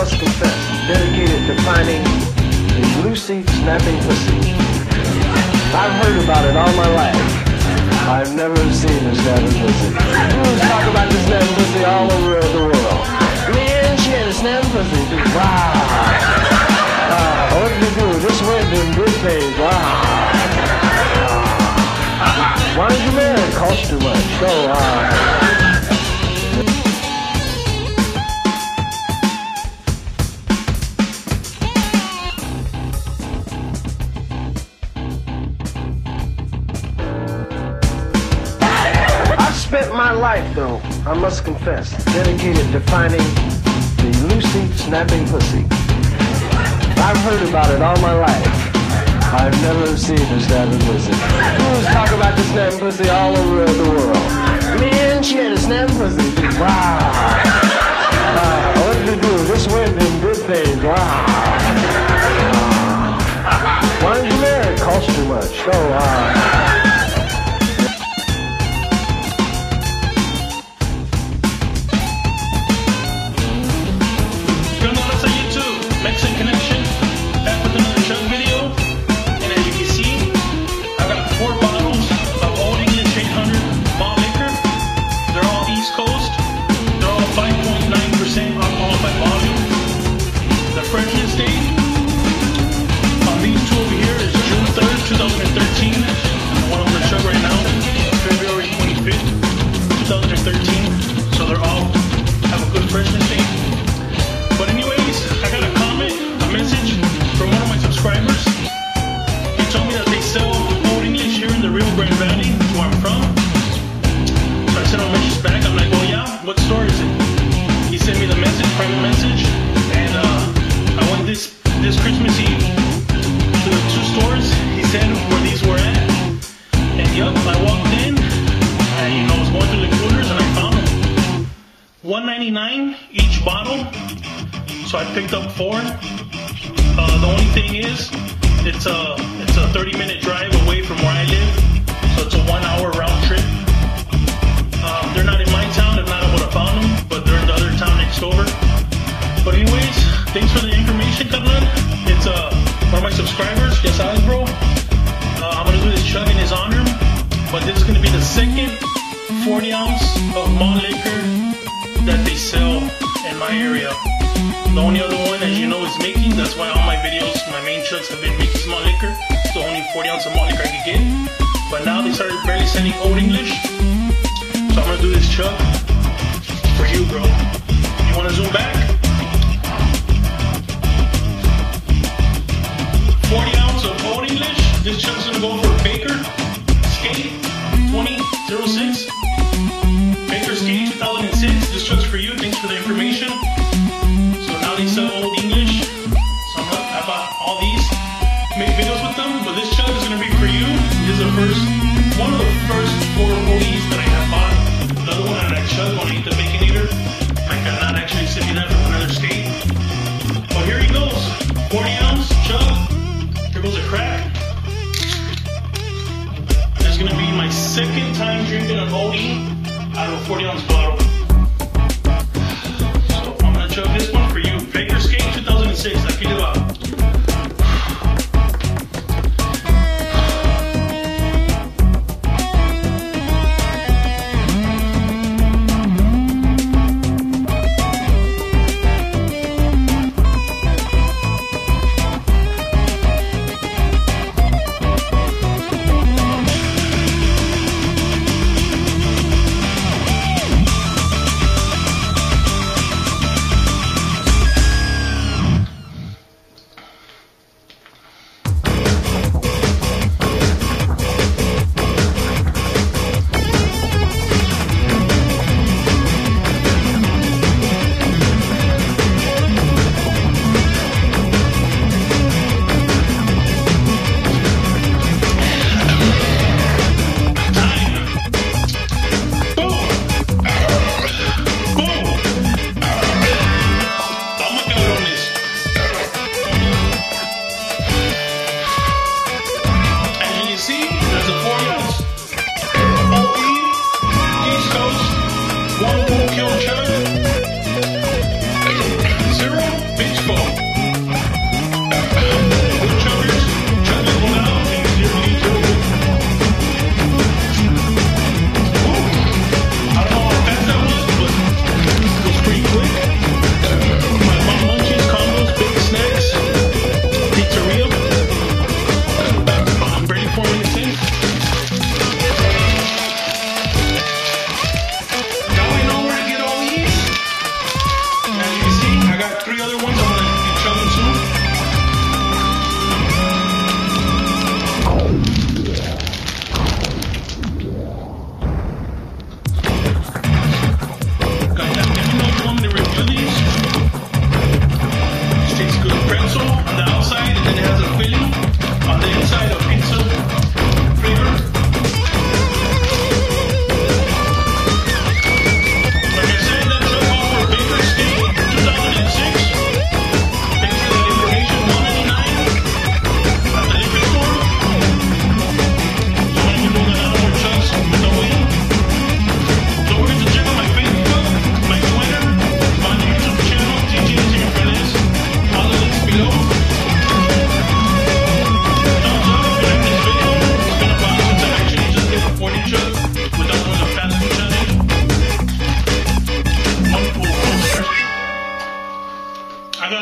must confess, dedicated to finding the loosey, snapping pussy. I've heard about it all my life. I've never seen a snapping pussy. Who's talk about the snapping pussy all over the world? Man, she had a snapping pussy. Wow. What did you do? This went in good phase. Wow. Why did you marry? It cost too much. So, I've spent my life, though, I must confess, dedicated to finding the loosey, snapping pussy. I've heard about it all my life. I've never seen a snapping pussy. Who's talk about the snapping pussy all over the world? Man, she had a snapping pussy. Wow. What did you do? This went in good phase. Wow. Why did you marry? It cost too much. So, Mexican Connection, back with another chug video, and as you can see, I got 4 bottles of Old English 800 malt liquor. They're all East Coast. They're all 5.9% alcohol by volume. The freshness date on these two over here is June 3rd, 2013, and the one on the chug right now is February 25th, 2013. So they're all have a good freshness date. But anyways, I got a message from one of my subscribers. He told me that they sell Old English here in the Rio Grande Valley, where I'm from. So I sent him a message back. I'm like, oh yeah, what store is it? He sent me the message, private message, and I went this Christmas Eve to the 2 stores. He said where these were at, and yup, I walked in, and I was going through the coolers, and I found them. $1.99 each bottle. So I picked up 4. The only thing is, it's a 30-minute drive away from where I live, so it's a 1-hour round trip. They're not in my town, if not I would have found them, but they're in the other town next over. But anyways, thanks for the information, carnal. It's one of my subscribers, yes I was, bro. I'm gonna do this chug in his honor, but this is gonna be the second 40 ounce of malt liquor that they sell in my area. The only other one, as you know, is Mickey. That's why all my videos, my main chugs have been Mickey's malt liquor. It's the only 40 ounce of malt liquor I could get. But now they started barely selling Old English. So I'm gonna do this chug for you, bro. You wanna zoom back? 40 ounce of Old English. This chug's gonna go for Baker Skate 2006. Baker Skate 2006. This chug's for you. Thanks for the information. They sell Old English, so I bought all these, make videos with them, but this chug is going to be for you. This is one of the first 4 OEs that I have bought. The other one that I chug when I eat the Baconator, I cannot actually send me that from another state. But here he goes, 40 ounce chug, here goes a crack. This is going to be my second time drinking an OE out of a 40 ounce bottle. So I'm going to chug this one for you. Baker Skate 2006, I feel it up.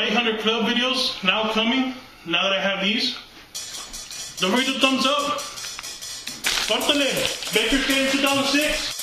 about 800 club videos now coming, now that I have these. Don't forget the thumbs up. Córtale. Baker's Game 2006.